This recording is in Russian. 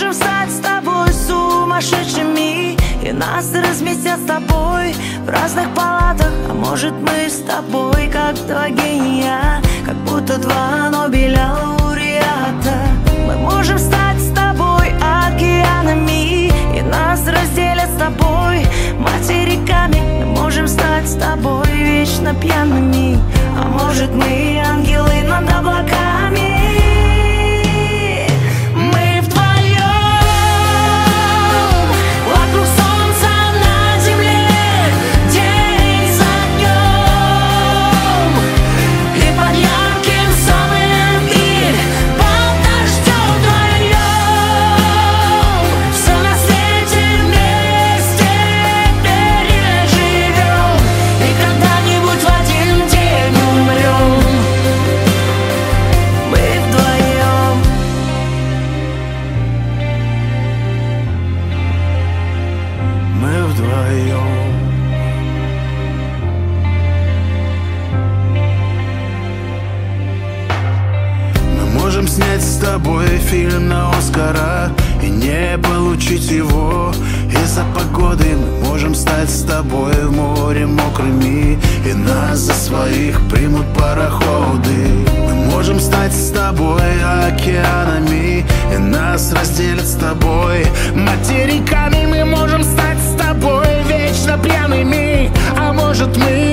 можем стать с тобой сумасшедшими, и нас разместят с тобой в разных палатах. А может мы с тобой как два гения, как будто два Нобеля лауреата. Мы можем стать с тобой океанами, и нас разделят с тобой материками. Мы можем стать с тобой вечно пьяными, а может мы ангелы над облаками. Можем снять с тобой фильм на Оскара и не получить его из-за погоды. Мы можем стать с тобой в море мокрыми, и нас за своих примут пароходы. Мы можем стать с тобой океанами, и нас разделят с тобой материками. Мы можем стать с тобой вечно пьяными, а может мы